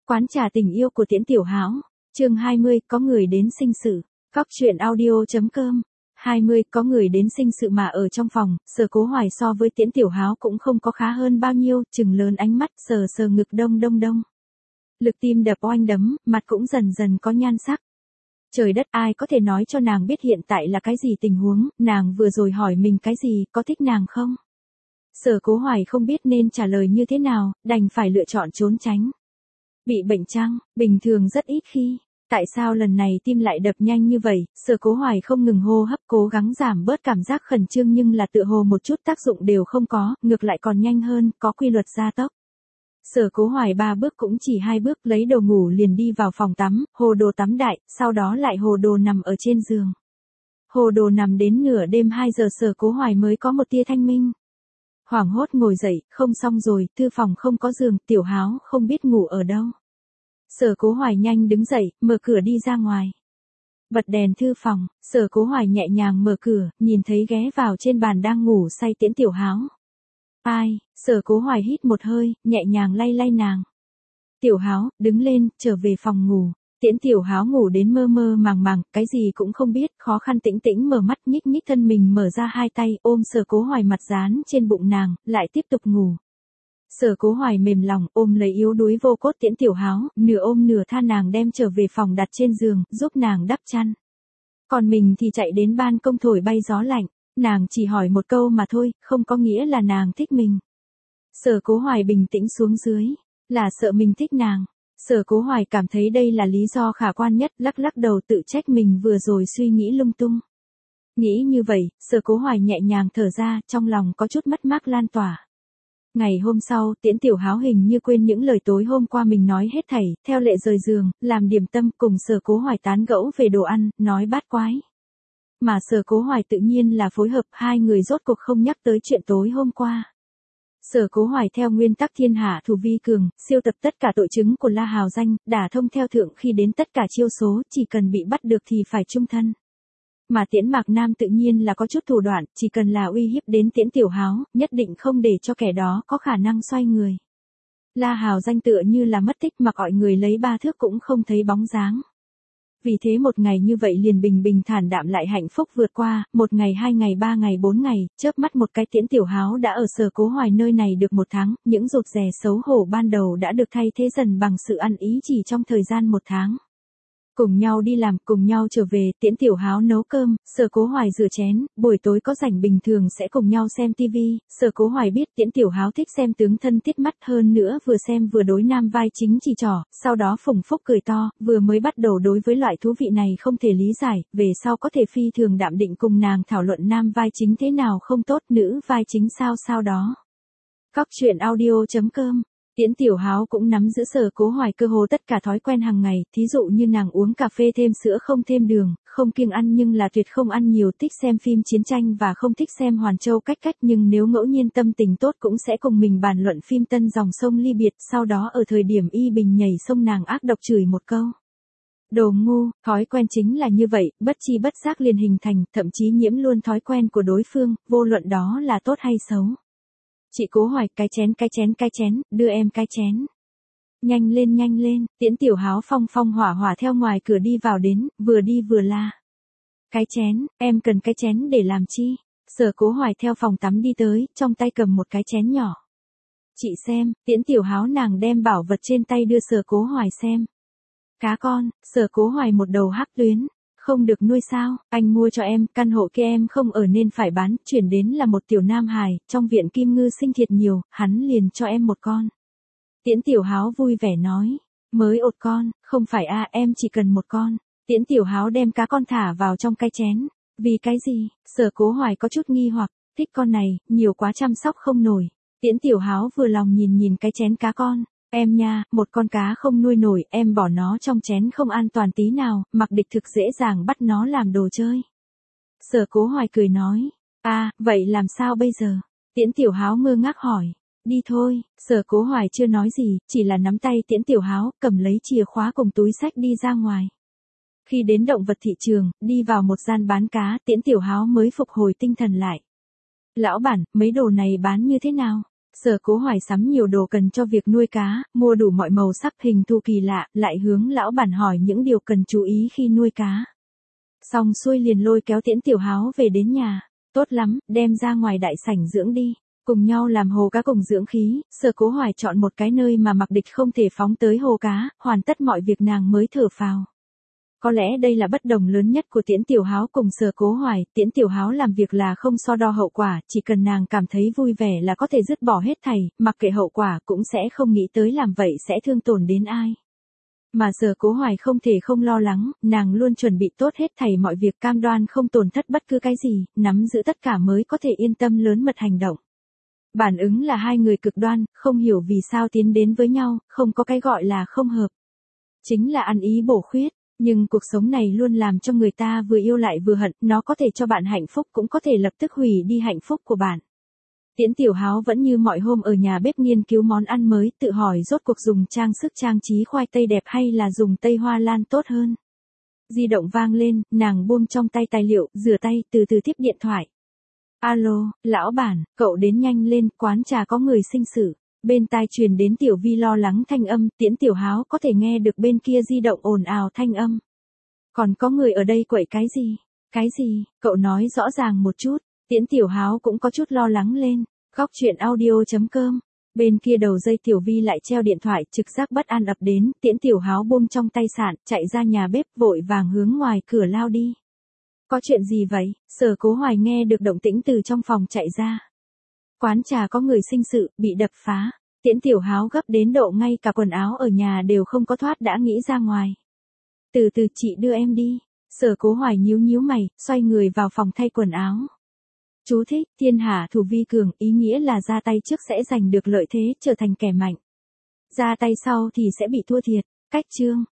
Quán trà tình yêu của Tiễn Tiểu Háo. Chương 20, có người đến sinh sự. Cóc truyện audio.com. 20, có người đến sinh sự mà ở trong phòng, Sở Cố Hoài so với Tiễn Tiểu Háo cũng không có khá hơn bao nhiêu, trừng lớn ánh mắt, sờ sờ ngực đông đông đông. Lực tim đập oanh đấm, mặt cũng dần dần có nhan sắc. Trời đất, ai có thể nói cho nàng biết hiện tại là cái gì tình huống, nàng vừa rồi hỏi mình cái gì, có thích nàng không? Sở Cố Hoài không biết nên trả lời như thế nào, đành phải lựa chọn trốn tránh. Bị bệnh chăng? Bình thường rất ít khi. Tại sao lần này tim lại đập nhanh như vậy? Sở Cố Hoài không ngừng hô hấp cố gắng giảm bớt cảm giác khẩn trương nhưng là tựa hồ một chút tác dụng đều không có, ngược lại còn nhanh hơn, có quy luật gia tốc. Sở Cố Hoài 3 bước cũng chỉ 2 bước lấy đồ ngủ liền đi vào phòng tắm, hồ đồ tắm đại, sau đó lại hồ đồ nằm ở trên giường. Hồ đồ nằm đến nửa đêm 2 giờ Sở Cố Hoài mới có một tia thanh minh. Hoảng hốt ngồi dậy, không xong rồi, thư phòng không có giường, Tiểu Háo không biết ngủ ở đâu. Sở Cố Hoài nhanh đứng dậy, mở cửa đi ra ngoài. Bật đèn thư phòng, Sở Cố Hoài nhẹ nhàng mở cửa, nhìn thấy ghé vào trên bàn đang ngủ say Tiễn Tiểu Háo. Ai? Sở Cố Hoài hít một hơi, nhẹ nhàng lay lay nàng. Tiểu Háo, đứng lên, trở về phòng ngủ. Tiễn Tiểu Háo ngủ đến mơ mơ màng màng, cái gì cũng không biết, khó khăn tĩnh tĩnh mở mắt nhích nhích thân mình mở ra hai tay ôm Sở Cố Hoài mặt dán trên bụng nàng, lại tiếp tục ngủ. Sở Cố Hoài mềm lòng ôm lấy yếu đuối vô cốt Tiễn Tiểu Háo, nửa ôm nửa tha nàng đem trở về phòng đặt trên giường, giúp nàng đắp chăn. Còn mình thì chạy đến ban công thổi bay gió lạnh, nàng chỉ hỏi một câu mà thôi, không có nghĩa là nàng thích mình. Sở Cố Hoài bình tĩnh xuống dưới, là sợ mình thích nàng. Sở Cố Hoài cảm thấy đây là lý do khả quan nhất, lắc lắc đầu tự trách mình vừa rồi suy nghĩ lung tung. Nghĩ như vậy, Sở Cố Hoài nhẹ nhàng thở ra, trong lòng có chút mất mát lan tỏa. Ngày hôm sau, Tiễn Tiểu Háo hình như quên những lời tối hôm qua mình nói hết thảy, theo lệ rời giường, làm điểm tâm cùng Sở Cố Hoài tán gẫu về đồ ăn, nói bát quái. Mà Sở Cố Hoài tự nhiên là phối hợp, hai người rốt cuộc không nhắc tới chuyện tối hôm qua. Sở Cố Hoài theo nguyên tắc thiên hạ thủ vi cường, siêu tập tất cả tội chứng của La Hào Danh, đả thông theo thượng khi đến tất cả chiêu số, chỉ cần bị bắt được thì phải chung thân. Mà Tiễn Mạc Nam tự nhiên là có chút thủ đoạn, chỉ cần là uy hiếp đến Tiễn Tiểu Háo, nhất định không để cho kẻ đó có khả năng xoay người. La Hào Danh tựa như là mất tích mà gọi người lấy 3 thước cũng không thấy bóng dáng. Vì thế một ngày như vậy liền bình bình thản đạm lại hạnh phúc vượt qua, 1 ngày 2 ngày 3 ngày 4 ngày, chớp mắt một cái Tiễn Tiểu Háo đã ở Sở Cố Hoài nơi này được 1 tháng, những rụt rè xấu hổ ban đầu đã được thay thế dần bằng sự ăn ý chỉ trong thời gian 1 tháng. Cùng nhau đi làm, cùng nhau trở về, Tiễn Tiểu Háo nấu cơm, Sở Cố Hoài rửa chén, buổi tối có rảnh bình thường sẽ cùng nhau xem tivi. Sở Cố Hoài biết Tiễn Tiểu Háo thích xem tướng thân tiết mắt hơn nữa vừa xem vừa đối nam vai chính chỉ trỏ, sau đó phùng phúc cười to, vừa mới bắt đầu đối với loại thú vị này không thể lý giải, về sau có thể phi thường đạm định cùng nàng thảo luận nam vai chính thế nào không tốt, nữ vai chính sao đó. Cóc truyện audio.com. Tiễn Tiểu Háo cũng nắm giữ Sở Cố Hoài cơ hồ tất cả thói quen hàng ngày, thí dụ như nàng uống cà phê thêm sữa không thêm đường, không kiêng ăn nhưng là tuyệt không ăn nhiều, thích xem phim chiến tranh và không thích xem Hoàn Châu cách cách nhưng nếu ngẫu nhiên tâm tình tốt cũng sẽ cùng mình bàn luận phim Tân Dòng Sông Ly Biệt, sau đó ở thời điểm y bình nhảy sông nàng ác độc chửi một câu. Đồ ngu, thói quen chính là như vậy, bất chi bất giác liền hình thành, thậm chí nhiễm luôn thói quen của đối phương, vô luận đó là tốt hay xấu. Chị Cố Hoài, cái chén, đưa em cái chén. Nhanh lên, Tiễn Tiểu Háo phong phong hỏa hỏa theo ngoài cửa đi vào đến, vừa đi vừa la. Cái chén, em cần cái chén để làm chi? Sở Cố Hoài theo phòng tắm đi tới, trong tay cầm một cái chén nhỏ. Chị xem, Tiễn Tiểu Háo nàng đem bảo vật trên tay đưa Sở Cố Hoài xem. Cá con, Sở Cố Hoài một đầu hắc tuyến. Không được nuôi sao, anh mua cho em, căn hộ kia em không ở nên phải bán, chuyển đến là một tiểu nam hài, trong viện Kim Ngư sinh thiệt nhiều, hắn liền cho em một con. Tiễn Tiểu Háo vui vẻ nói, mới ột con, không phải em chỉ cần một con. Tiễn Tiểu Háo đem cá con thả vào trong cái chén, vì cái gì? Sở Cố Hoài có chút nghi hoặc, thích con này, nhiều quá chăm sóc không nổi. Tiễn Tiểu Háo vừa lòng nhìn cái chén cá con. Em nha, một con cá không nuôi nổi, em bỏ nó trong chén không an toàn tí nào, mặc địch thực dễ dàng bắt nó làm đồ chơi. Sở Cố Hoài cười nói, vậy làm sao bây giờ? Tiễn Tiểu Háo ngơ ngác hỏi, đi thôi, Sở Cố Hoài chưa nói gì, chỉ là nắm tay Tiễn Tiểu Háo, cầm lấy chìa khóa cùng túi xách đi ra ngoài. Khi đến động vật thị trường, đi vào một gian bán cá, Tiễn Tiểu Háo mới phục hồi tinh thần lại. Lão bản, mấy đồ này bán như thế nào? Sở Cố Hoài sắm nhiều đồ cần cho việc nuôi cá, mua đủ mọi màu sắc hình thù kỳ lạ, lại hướng lão bản hỏi những điều cần chú ý khi nuôi cá. Xong xuôi liền lôi kéo Tiễn Tiểu Háo về đến nhà. Tốt lắm, đem ra ngoài đại sảnh dưỡng đi. Cùng nhau làm hồ cá cùng dưỡng khí, Sở Cố Hoài chọn một cái nơi mà mặc địch không thể phóng tới hồ cá, hoàn tất mọi việc nàng mới thở phào. Có lẽ đây là bất đồng lớn nhất của Tiễn Tiểu Háo cùng Sở Cố Hoài, Tiễn Tiểu Háo làm việc là không so đo hậu quả, chỉ cần nàng cảm thấy vui vẻ là có thể dứt bỏ hết thảy, mặc kệ hậu quả cũng sẽ không nghĩ tới làm vậy sẽ thương tổn đến ai. Mà Sở Cố Hoài không thể không lo lắng, nàng luôn chuẩn bị tốt hết thảy mọi việc cam đoan không tổn thất bất cứ cái gì, nắm giữ tất cả mới có thể yên tâm lớn mật hành động. Bản ứng là hai người cực đoan, không hiểu vì sao tiến đến với nhau, không có cái gọi là không hợp. Chính là ăn ý bổ khuyết. Nhưng cuộc sống này luôn làm cho người ta vừa yêu lại vừa hận, nó có thể cho bạn hạnh phúc cũng có thể lập tức hủy đi hạnh phúc của bạn. Tiễn Tiểu Háo vẫn như mọi hôm ở nhà bếp nghiên cứu món ăn mới, tự hỏi rốt cuộc dùng trang sức trang trí khoai tây đẹp hay là dùng tây hoa lan tốt hơn. Di động vang lên, nàng buông trong tay tài liệu, rửa tay, từ từ tiếp điện thoại. Alo, lão bản, cậu đến nhanh lên, quán trà có người sinh sự. Bên tai truyền đến Tiểu Vi lo lắng thanh âm, Tiễn Tiểu Háo có thể nghe được bên kia di động ồn ào thanh âm. Còn có người ở đây quậy cái gì? Cái gì? Cậu nói rõ ràng một chút. Tiễn Tiểu Háo cũng có chút lo lắng lên. Góc chuyện audio.com. Bên kia đầu dây Tiểu Vi lại treo điện thoại, trực giác bất an ập đến, Tiễn Tiểu Háo buông trong tay sạn, chạy ra nhà bếp vội vàng hướng ngoài cửa lao đi. Có chuyện gì vậy? Sở Cố Hoài nghe được động tĩnh từ trong phòng chạy ra. Quán trà có người sinh sự, bị đập phá. Tiễn Tiểu Háo gấp đến độ ngay cả quần áo ở nhà đều không có thoát đã nghĩ ra ngoài. Từ từ chị đưa em đi. Sở Cố Hoài nhíu nhíu mày, xoay người vào phòng thay quần áo. Chú thích, thiên hạ thủ vi cường, ý nghĩa là ra tay trước sẽ giành được lợi thế, trở thành kẻ mạnh. Ra tay sau thì sẽ bị thua thiệt. Cách chương.